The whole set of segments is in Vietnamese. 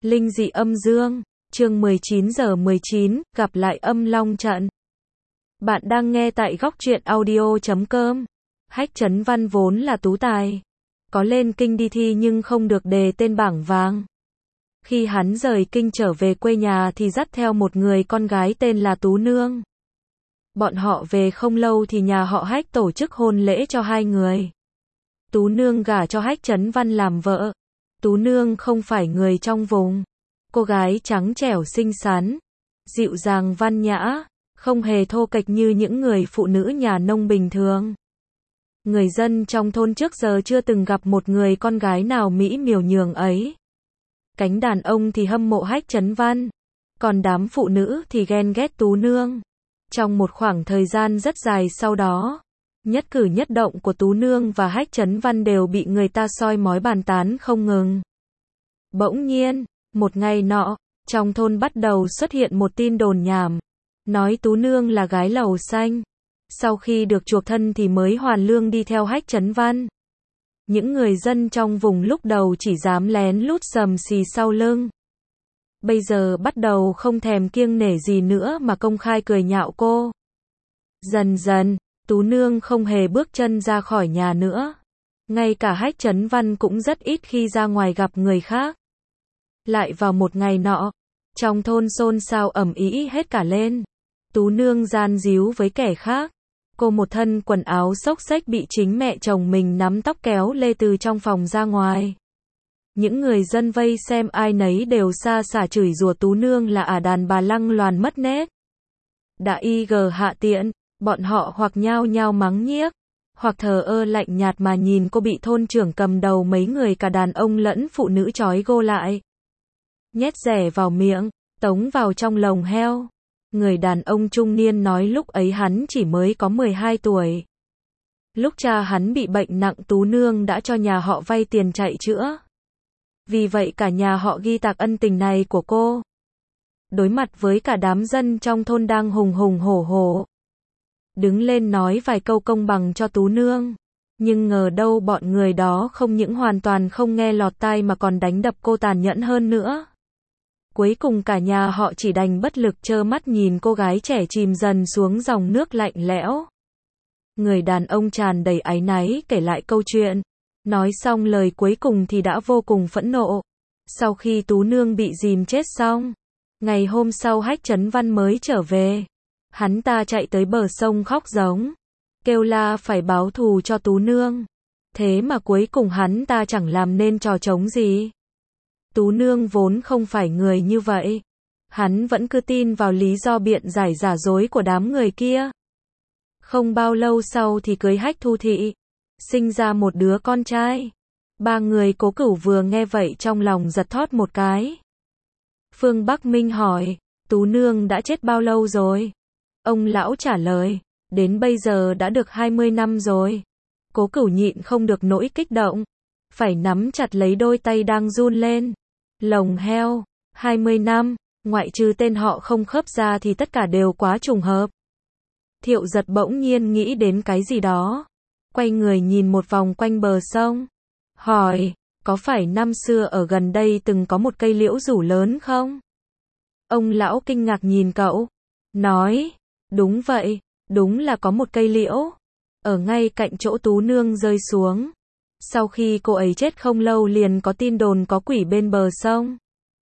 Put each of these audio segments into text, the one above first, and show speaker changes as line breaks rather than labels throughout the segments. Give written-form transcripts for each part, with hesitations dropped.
Linh dị âm dương, chương 19:19, gặp lại âm long trận. Bạn đang nghe tại góc truyện audio.com. Hách Chấn Văn vốn là tú tài, có lên kinh đi thi nhưng không được đề tên bảng vàng. Khi hắn rời kinh trở về quê nhà thì dắt theo một người con gái tên là Tú Nương. Bọn họ về không lâu thì nhà họ Hách tổ chức hôn lễ cho hai người. Tú Nương gả cho Hách Chấn Văn làm vợ. Tú Nương không phải người trong vùng. Cô gái trắng trẻo xinh xắn, dịu dàng văn nhã, không hề thô kệch như những người phụ nữ nhà nông bình thường. Người dân trong thôn trước giờ chưa từng gặp một người con gái nào mỹ miều nhường ấy. Cánh đàn ông thì hâm mộ Hách Chấn Văn, còn đám phụ nữ thì ghen ghét Tú Nương. Trong một khoảng thời gian rất dài sau đó, nhất cử nhất động của Tú Nương và Hách Chấn Văn đều bị người ta soi mói bàn tán không ngừng. Bỗng nhiên, một ngày nọ, trong thôn bắt đầu xuất hiện một tin đồn nhảm, nói Tú Nương là gái lầu xanh. Sau khi được chuộc thân thì mới hoàn lương đi theo Hách Chấn Văn. Những người dân trong vùng lúc đầu chỉ dám lén lút sầm xì sau lưng. Bây giờ bắt đầu không thèm kiêng nể gì nữa mà công khai cười nhạo cô. Dần dần, Tú Nương không hề bước chân ra khỏi nhà nữa. Ngay cả Hách Chấn Văn cũng rất ít khi ra ngoài gặp người khác. Lại vào một ngày nọ, trong thôn xôn xao ầm ĩ hết cả lên. Tú Nương gian díu với kẻ khác. Cô một thân quần áo xốc xếch bị chính mẹ chồng mình nắm tóc kéo lê từ trong phòng ra ngoài. Những người dân vây xem ai nấy đều xa xả chửi rủa Tú Nương là đàn bà lăng loàn mất nết. Đã hạ tiện, bọn họ hoặc nhao nhao mắng nhiếc, hoặc thờ ơ lạnh nhạt mà nhìn cô bị thôn trưởng cầm đầu mấy người cả đàn ông lẫn phụ nữ trói gô lại. Nhét rẻ vào miệng, tống vào trong lồng heo. Người đàn ông trung niên nói lúc ấy hắn chỉ mới có 12 tuổi. Lúc cha hắn bị bệnh nặng Tú Nương đã cho nhà họ vay tiền chạy chữa. Vì vậy cả nhà họ ghi tạc ân tình này của cô. Đối mặt với cả đám dân trong thôn đang hùng hùng hổ hổ, đứng lên nói vài câu công bằng cho Tú Nương. Nhưng ngờ đâu bọn người đó không những hoàn toàn không nghe lọt tai mà còn đánh đập cô tàn nhẫn hơn nữa. Cuối cùng cả nhà họ chỉ đành bất lực trơ mắt nhìn cô gái trẻ chìm dần xuống dòng nước lạnh lẽo. Người đàn ông tràn đầy áy náy kể lại câu chuyện. Nói xong lời cuối cùng thì đã vô cùng phẫn nộ. Sau khi Tú Nương bị dìm chết xong, ngày hôm sau Hách Chấn Văn mới trở về. Hắn ta chạy tới bờ sông khóc giống, kêu la phải báo thù cho Tú Nương. Thế mà cuối cùng hắn ta chẳng làm nên trò trống gì. Tú Nương vốn không phải người như vậy. Hắn vẫn cứ tin vào lý do biện giải giả dối của đám người kia. Không bao lâu sau thì cưới Hách Thu Thị, sinh ra một đứa con trai. Ba người Cố Cửu vừa nghe vậy trong lòng giật thót một cái. Phương Bắc Minh hỏi, Tú Nương đã chết bao lâu rồi? Ông lão trả lời, đến bây giờ đã được 20 năm rồi. Cố Cửu nhịn không được nỗi kích động, phải nắm chặt lấy đôi tay đang run lên. Lồng heo, 20 năm, ngoại trừ tên họ không khớp ra thì tất cả đều quá trùng hợp. Thiệu Giật bỗng nhiên nghĩ đến cái gì đó, quay người nhìn một vòng quanh bờ sông, hỏi, có phải năm xưa ở gần đây từng có một cây liễu rủ lớn không? Ông lão kinh ngạc nhìn cậu, nói, đúng vậy, đúng là có một cây liễu, ở ngay cạnh chỗ Tú Nương rơi xuống. Sau khi cô ấy chết không lâu liền có tin đồn có quỷ bên bờ sông.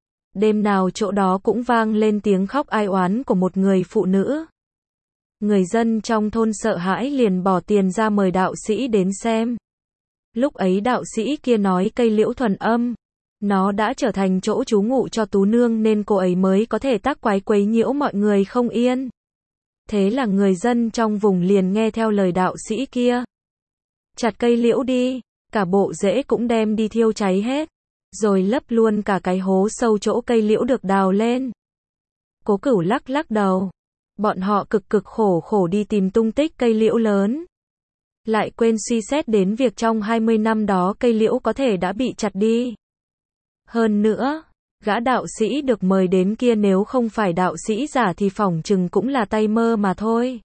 Đêm nào chỗ đó cũng vang lên tiếng khóc ai oán của một người phụ nữ. Người dân trong thôn sợ hãi liền bỏ tiền ra mời đạo sĩ đến xem. Lúc ấy đạo sĩ kia nói cây liễu thuần âm, nó đã trở thành chỗ trú ngụ cho Tú Nương nên cô ấy mới có thể tác quái quấy nhiễu mọi người không yên. Thế là người dân trong vùng liền nghe theo lời đạo sĩ kia. Chặt cây liễu đi, cả bộ rễ cũng đem đi thiêu cháy hết, rồi lấp luôn cả cái hố sâu chỗ cây liễu được đào lên. Cố Cửu lắc lắc đầu. Bọn họ cực khổ đi tìm tung tích cây liễu lớn. Lại quên suy xét đến việc trong 20 năm đó cây liễu có thể đã bị chặt đi. Hơn nữa, gã đạo sĩ được mời đến kia nếu không phải đạo sĩ giả thì phỏng chừng cũng là tay mơ mà thôi.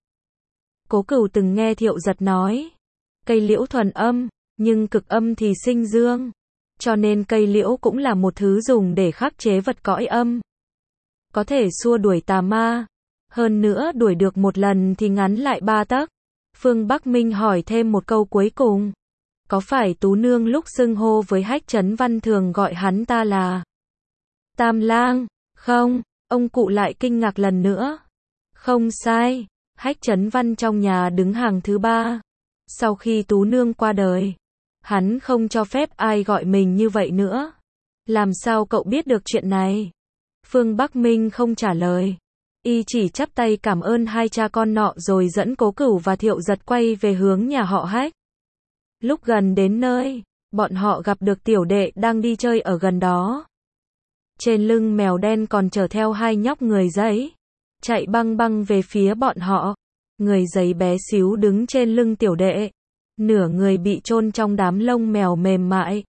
Cố Cửu từng nghe Thiệu Giật nói, cây liễu thuần âm, nhưng cực âm thì sinh dương. cho nên cây liễu cũng là một thứ dùng để khắc chế vật cõi âm. Có thể xua đuổi tà ma. Hơn nữa đuổi được một lần thì ngắn lại 3 tấc. Phương Bắc Minh hỏi thêm một câu cuối cùng. Có phải Tú Nương lúc xưng hô với Hách Chấn Văn thường gọi hắn ta là Tam Lang? Không, ông cụ lại kinh ngạc lần nữa. Không sai, Hách Chấn Văn trong nhà đứng hàng thứ 3. Sau khi Tú Nương qua đời, hắn không cho phép ai gọi mình như vậy nữa. Làm sao cậu biết được chuyện này? Phương Bắc Minh không trả lời. Y chỉ chắp tay cảm ơn hai cha con nọ rồi dẫn Cố Cửu và Thiệu Giật quay về hướng nhà họ Hách. Lúc gần đến nơi, bọn họ gặp được tiểu đệ đang đi chơi ở gần đó. Trên lưng mèo đen còn chở theo 2 nhóc người giấy, chạy băng băng về phía bọn họ. Người giấy bé xíu đứng trên lưng tiểu đệ, nửa người bị chôn trong đám lông mèo mềm mại.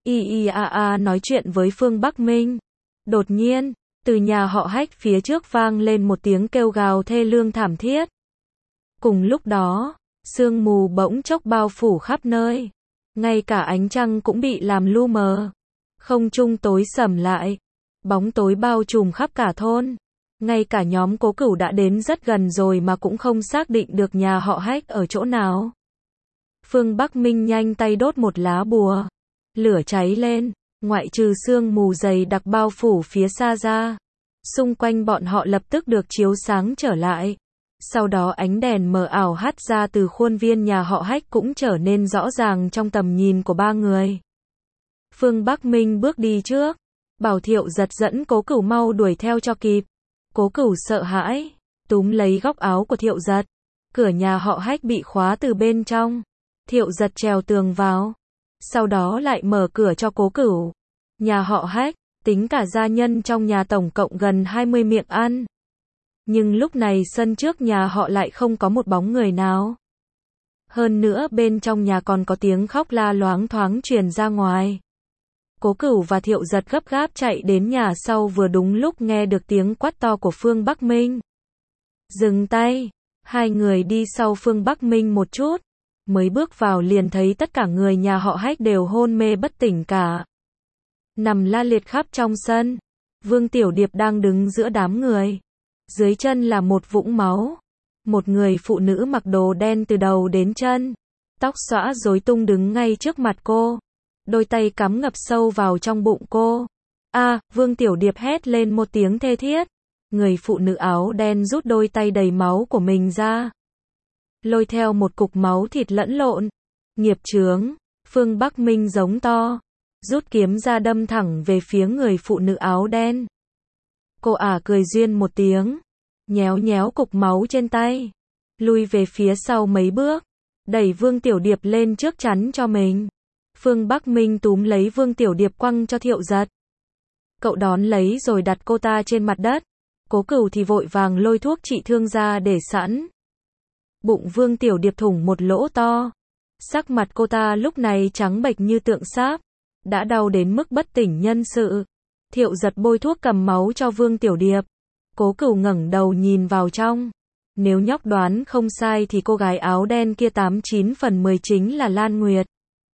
Nói chuyện với Phương Bắc Minh. Đột nhiên, từ nhà họ Hách phía trước vang lên một tiếng kêu gào thê lương thảm thiết. Cùng lúc đó, sương mù bỗng chốc bao phủ khắp nơi. Ngay cả ánh trăng cũng bị làm lu mờ. Không trung tối sầm lại. Bóng tối bao trùm khắp cả thôn. Ngay cả nhóm Cố Cửu đã đến rất gần rồi mà cũng không xác định được nhà họ Hách ở chỗ nào. Phương Bắc Minh nhanh tay đốt một lá bùa. Lửa cháy lên, ngoại trừ sương mù dày đặc bao phủ phía xa ra. Xung quanh bọn họ lập tức được chiếu sáng trở lại. Sau đó ánh đèn mờ ảo hắt ra từ khuôn viên nhà họ Hách cũng trở nên rõ ràng trong tầm nhìn của 3 người. Phương Bắc Minh bước đi trước, bảo Thiệu Giật dẫn Cố Cửu mau đuổi theo cho kịp. Cố Cửu sợ hãi, túm lấy góc áo của Thiệu Giật. Cửa nhà họ Hách bị khóa từ bên trong. Thiệu Giật trèo tường vào, sau đó lại mở cửa cho Cố Cửu. Nhà họ Hách, tính cả gia nhân trong nhà tổng cộng gần 20 miệng ăn. Nhưng lúc này sân trước nhà họ lại không có một bóng người nào. Hơn nữa bên trong nhà còn có tiếng khóc la loáng thoáng truyền ra ngoài. Cố Cửu và Thiệu Giật gấp gáp chạy đến nhà sau vừa đúng lúc nghe được tiếng quát to của Phương Bắc Minh. Dừng tay, hai người đi sau Phương Bắc Minh một chút. Mới bước vào liền thấy tất cả người nhà họ Hách đều hôn mê bất tỉnh cả. Nằm la liệt khắp trong sân. Vương Tiểu Điệp đang đứng giữa đám người. Dưới chân là một vũng máu. Một người phụ nữ mặc đồ đen từ đầu đến chân. Tóc xõa rối tung đứng ngay trước mặt cô. Đôi tay cắm ngập sâu vào trong bụng cô. Vương Tiểu Điệp hét lên một tiếng thê thiết. Người phụ nữ áo đen rút đôi tay đầy máu của mình ra. Lôi theo một cục máu thịt lẫn lộn. Nghiệp chướng, Phương Bắc Minh giống to. Rút kiếm ra đâm thẳng về phía người phụ nữ áo đen. Cô cười duyên một tiếng. Nhéo nhéo cục máu trên tay. Lui về phía sau mấy bước. Đẩy Vương Tiểu Điệp lên trước chắn cho mình. Phương Bắc Minh túm lấy Vương Tiểu Điệp quăng cho Thiệu Giật. Cậu đón lấy rồi đặt cô ta trên mặt đất. Cố Cửu thì vội vàng lôi thuốc trị thương ra để sẵn. Bụng Vương Tiểu Điệp thủng một lỗ to. Sắc mặt cô ta lúc này trắng bệch như tượng sáp. Đã đau đến mức bất tỉnh nhân sự. Thiệu Giật bôi thuốc cầm máu cho Vương Tiểu Điệp. Cố Cửu ngẩng đầu nhìn vào trong. Nếu nhóc đoán không sai thì cô gái áo đen kia 89 phần 10 chính là Lan Nguyệt.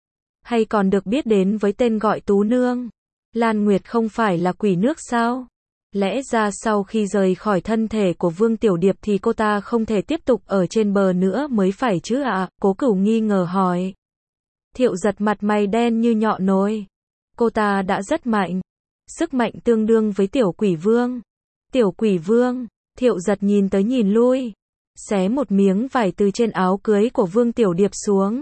Hay còn được biết đến với tên gọi Tú Nương. Lan Nguyệt không phải là quỷ nước sao? Lẽ ra sau khi rời khỏi thân thể của Vương Tiểu Điệp thì cô ta không thể tiếp tục ở trên bờ nữa mới phải chứ ạ? Cố Cửu nghi ngờ hỏi. Thiệu Giật mặt mày đen như nhọ nồi. Cô ta đã rất mạnh. Sức mạnh tương đương với Tiểu Quỷ Vương. Tiểu Quỷ Vương, Thiệu Giật nhìn tới nhìn lui. Xé một miếng vải từ trên áo cưới của Vương Tiểu Điệp xuống.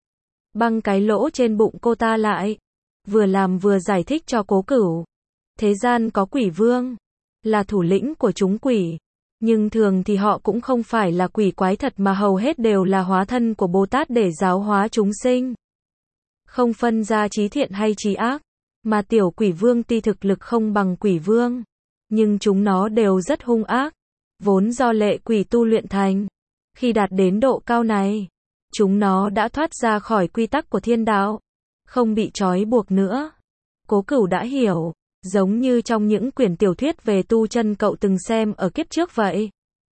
Băng cái lỗ trên bụng cô ta lại. Vừa làm vừa giải thích cho Cố Cửu. Thế gian có quỷ vương, là thủ lĩnh của chúng quỷ. Nhưng thường thì họ cũng không phải là quỷ quái thật mà hầu hết đều là hóa thân của Bồ Tát để giáo hóa chúng sinh. Không phân ra trí thiện hay trí ác. Mà tiểu quỷ vương tuy thực lực không bằng quỷ vương. Nhưng chúng nó đều rất hung ác. Vốn do lệ quỷ tu luyện thành. Khi đạt đến độ cao này, chúng nó đã thoát ra khỏi quy tắc của thiên đạo. Không bị trói buộc nữa. Cố Cửu đã hiểu. Giống như trong những quyển tiểu thuyết về tu chân cậu từng xem ở kiếp trước vậy.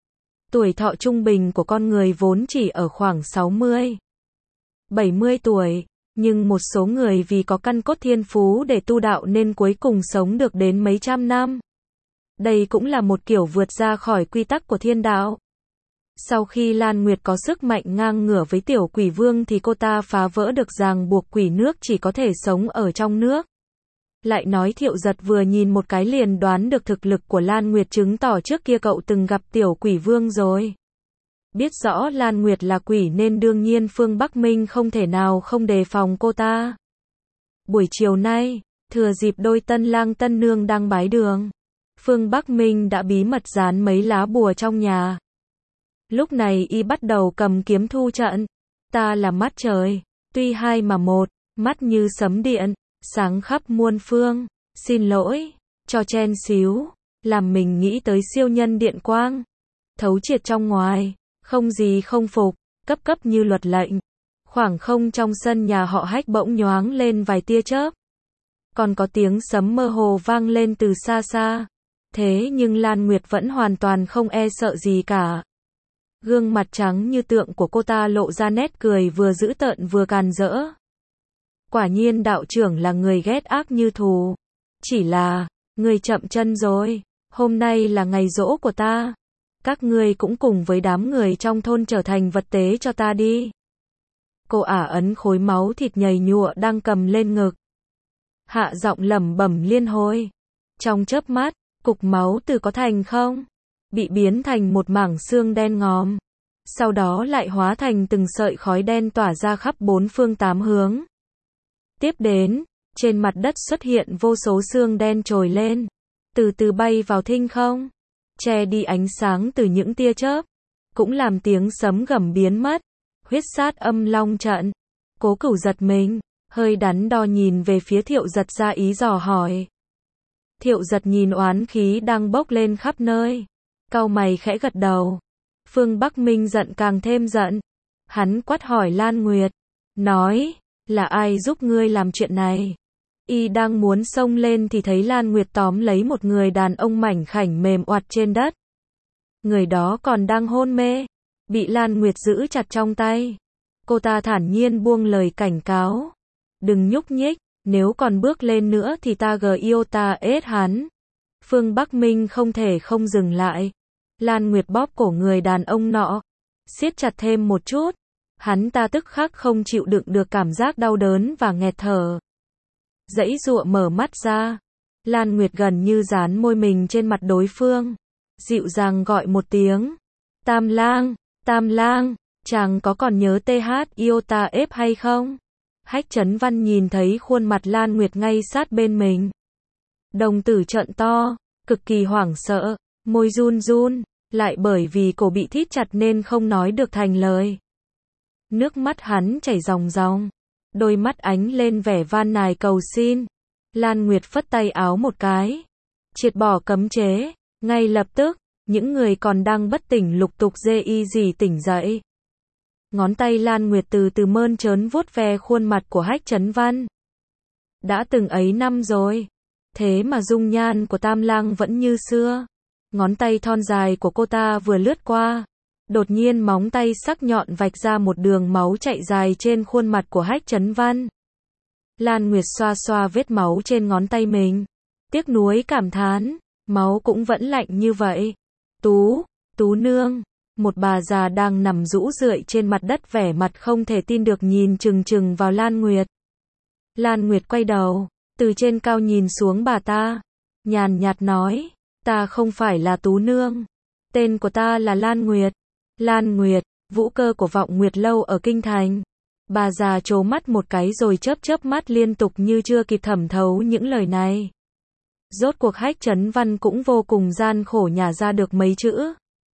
Tuổi thọ trung bình của con người vốn chỉ ở khoảng 60, 70 tuổi. Nhưng một số người vì có căn cốt thiên phú để tu đạo nên cuối cùng sống được đến mấy trăm năm. Đây cũng là một kiểu vượt ra khỏi quy tắc của thiên đạo. Sau khi Lan Nguyệt có sức mạnh ngang ngửa với tiểu quỷ vương thì cô ta phá vỡ được ràng buộc quỷ nước chỉ có thể sống ở trong nước. Lại nói Thiệu Giật vừa nhìn một cái liền đoán được thực lực của Lan Nguyệt, chứng tỏ trước kia cậu từng gặp tiểu quỷ vương rồi. Biết rõ Lan Nguyệt là quỷ nên đương nhiên Phương Bắc Minh không thể nào không đề phòng cô ta. Buổi chiều nay, thừa dịp đôi tân lang tân nương đang bái đường, Phương Bắc Minh đã bí mật dán mấy lá bùa trong nhà. Lúc này y bắt đầu cầm kiếm thu trận. Ta là mắt trời, tuy hai mà một, mắt như sấm điện, sáng khắp muôn phương. Xin lỗi, cho chen xíu, làm mình nghĩ tới siêu nhân điện quang. Thấu triệt trong ngoài, không gì không phục, cấp cấp như luật lệnh. Khoảng không trong sân nhà họ Hách bỗng nhoáng lên vài tia chớp. Còn có tiếng sấm mơ hồ vang lên từ xa xa. Thế nhưng Lan Nguyệt vẫn hoàn toàn không e sợ gì cả. Gương mặt trắng như tượng của cô ta lộ ra nét cười vừa dữ tợn vừa càn rỡ. Quả nhiên đạo trưởng là người ghét ác như thù. Chỉ là, người chậm chân rồi, hôm nay là ngày giỗ của ta. Các ngươi cũng cùng với đám người trong thôn trở thành vật tế cho ta đi. Cô ả ấn khối máu thịt nhầy nhụa đang cầm lên ngực. Hạ giọng lẩm bẩm liên hồi. Trong chớp mắt, cục máu từ có thành không? Bị biến thành một mảng xương đen ngòm. Sau đó lại hóa thành từng sợi khói đen tỏa ra khắp bốn phương tám hướng. Tiếp đến, trên mặt đất xuất hiện vô số xương đen trồi lên. Từ từ bay vào thinh không. Che đi ánh sáng từ những tia chớp. Cũng làm tiếng sấm gầm biến mất. Huyết sát âm long trận. Cố Cửu giật mình, hơi đắn đo nhìn về phía Thiệu Giật ra ý dò hỏi. Thiệu Giật nhìn oán khí đang bốc lên khắp nơi. Cau mày khẽ gật đầu. Phương Bắc Minh giận càng thêm giận. Hắn quát hỏi Lan Nguyệt. Nói, là ai giúp ngươi làm chuyện này? Y đang muốn xông lên thì thấy Lan Nguyệt tóm lấy một người đàn ông mảnh khảnh mềm oặt trên đất. Người đó còn đang hôn mê. Bị Lan Nguyệt giữ chặt trong tay. Cô ta thản nhiên buông lời cảnh cáo. Đừng nhúc nhích, nếu còn bước lên nữa thì ta ta ết hắn. Phương Bắc Minh không thể không dừng lại. Lan Nguyệt bóp cổ người đàn ông nọ. Siết chặt thêm một chút. Hắn ta tức khắc không chịu đựng được cảm giác đau đớn và nghẹt thở. Giãy giụa mở mắt ra. Lan Nguyệt gần như dán môi mình trên mặt đối phương. Dịu dàng gọi một tiếng. Tam lang, chàng có còn nhớ TH Iota ếp hay không? Hách Chấn Văn nhìn thấy khuôn mặt Lan Nguyệt ngay sát bên mình. Đồng tử trợn to, cực kỳ hoảng sợ, môi run run, lại bởi vì cổ bị thít chặt nên không nói được thành lời. Nước mắt hắn chảy ròng ròng, đôi mắt ánh lên vẻ van nài cầu xin. Lan Nguyệt phất tay áo một cái, triệt bỏ cấm chế, ngay lập tức, những người còn đang bất tỉnh lục tục gì tỉnh dậy. Ngón tay Lan Nguyệt từ từ mơn trớn vuốt ve khuôn mặt của Hách Chấn Văn. Đã từng ấy năm rồi, thế mà dung nhan của Tam Lang vẫn như xưa. Ngón tay thon dài của cô ta vừa lướt qua, đột nhiên móng tay sắc nhọn vạch ra một đường máu chạy dài trên khuôn mặt của Hách Chấn Văn. Lan Nguyệt xoa xoa vết máu trên ngón tay mình, tiếc nuối cảm thán, máu cũng vẫn lạnh như vậy. Tú nương, một bà già đang nằm rũ rượi trên mặt đất vẻ mặt không thể tin được nhìn chừng chừng vào Lan Nguyệt. Lan Nguyệt quay đầu, từ trên cao nhìn xuống bà ta, nhàn nhạt nói, ta không phải là Tú nương, tên của ta là Lan Nguyệt. Lan Nguyệt, vũ cơ của Vọng Nguyệt lâu ở kinh thành. Bà già trố mắt một cái rồi chớp mắt liên tục như chưa kịp thẩm thấu những lời này. Rốt cuộc Hách Chấn Văn cũng vô cùng gian khổ nhả ra được mấy chữ.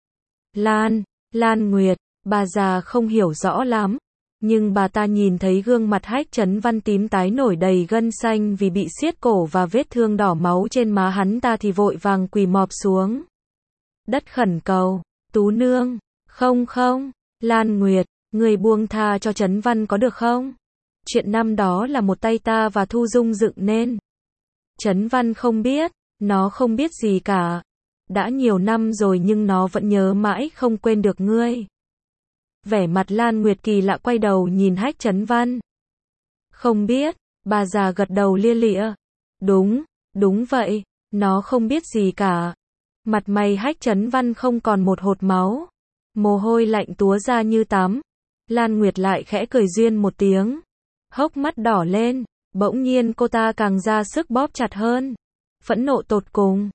Lan Nguyệt, bà già không hiểu rõ lắm, nhưng bà ta nhìn thấy gương mặt Hách Chấn Văn tím tái nổi đầy gân xanh vì bị siết cổ và vết thương đỏ máu trên má hắn ta thì vội vàng quỳ mọp xuống đất khẩn cầu, Tú nương, không, Lan Nguyệt, người buông tha cho Chấn Văn có được không? Chuyện năm đó là một tay ta và Thu Dung dựng nên. Chấn Văn không biết, nó không biết gì cả. Đã nhiều năm rồi nhưng nó vẫn nhớ mãi không quên được ngươi. Vẻ mặt Lan Nguyệt kỳ lạ quay đầu nhìn Hách Chấn Văn. Không biết, bà già gật đầu lia lịa. Đúng vậy, nó không biết gì cả. Mặt mày Hách Chấn Văn không còn một hột máu. Mồ hôi lạnh túa ra như tắm. Lan Nguyệt lại khẽ cười duyên một tiếng. Hốc mắt đỏ lên, bỗng nhiên cô ta càng ra sức bóp chặt hơn. Phẫn nộ tột cùng.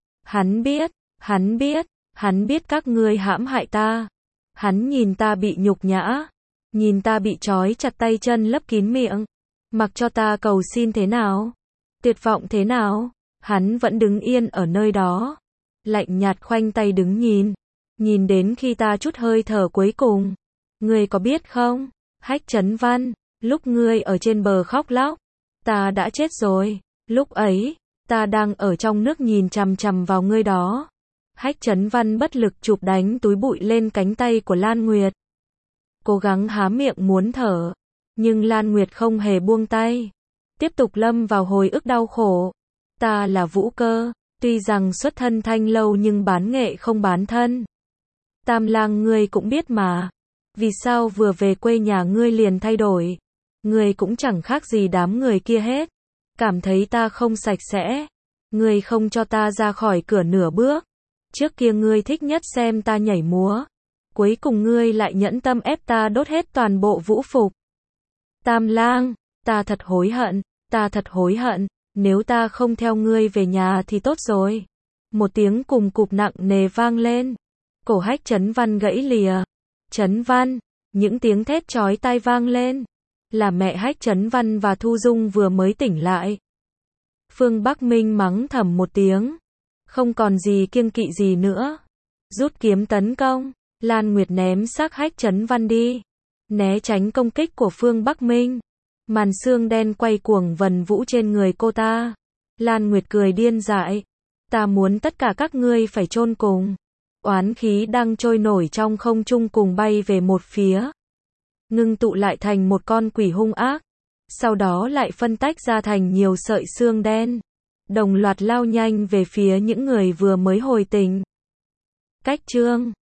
Hắn biết các ngươi hãm hại ta. Hắn nhìn ta bị nhục nhã. Nhìn ta bị trói chặt tay chân lấp kín miệng. Mặc cho ta cầu xin thế nào? Tuyệt vọng thế nào? Hắn vẫn đứng yên ở nơi đó. Lạnh nhạt khoanh tay đứng nhìn. Nhìn đến khi ta chút hơi thở cuối cùng. Ngươi có biết không? Hách Chấn Văn, lúc ngươi ở trên bờ khóc lóc. Ta đã chết rồi. Lúc ấy, ta đang ở trong nước nhìn chằm chằm vào ngươi đó. Hách Chấn Văn bất lực chụp đánh túi bụi lên cánh tay của Lan Nguyệt. Cố gắng há miệng muốn thở. Nhưng Lan Nguyệt không hề buông tay. Tiếp tục lâm vào hồi ức đau khổ. Ta là Vũ Cơ. Tuy rằng xuất thân thanh lâu nhưng bán nghệ không bán thân. Tam lang ngươi cũng biết mà. Vì sao vừa về quê nhà ngươi liền thay đổi? Ngươi cũng chẳng khác gì đám người kia hết. Cảm thấy ta không sạch sẽ. Ngươi không cho ta ra khỏi cửa nửa bước. Trước kia ngươi thích nhất xem ta nhảy múa. Cuối cùng ngươi lại nhẫn tâm ép ta đốt hết toàn bộ vũ phục. Tam lang, ta thật hối hận. Nếu ta không theo ngươi về nhà thì tốt rồi. Một tiếng cùng cụp nặng nề vang lên. Cổ Hách Chấn Văn gãy lìa. Chấn Văn, những tiếng thét chói tai vang lên. Là mẹ Hách Chấn Văn và Thu Dung vừa mới tỉnh lại. Phương Bắc Minh mắng thầm một tiếng. Không còn gì kiêng kỵ gì nữa. Rút kiếm tấn công. Lan Nguyệt ném xác Hách Chấn Văn đi. Né tránh công kích của Phương Bắc Minh. Màn sương đen quay cuồng vần vũ trên người cô ta. Lan Nguyệt cười điên dại. Ta muốn tất cả các ngươi phải chôn cùng. Oán khí đang trôi nổi trong không trung cùng bay về một phía. Ngưng tụ lại thành một con quỷ hung ác. Sau đó lại phân tách ra thành nhiều sợi xương đen. Đồng loạt lao nhanh về phía những người vừa mới hồi tỉnh. Cách chương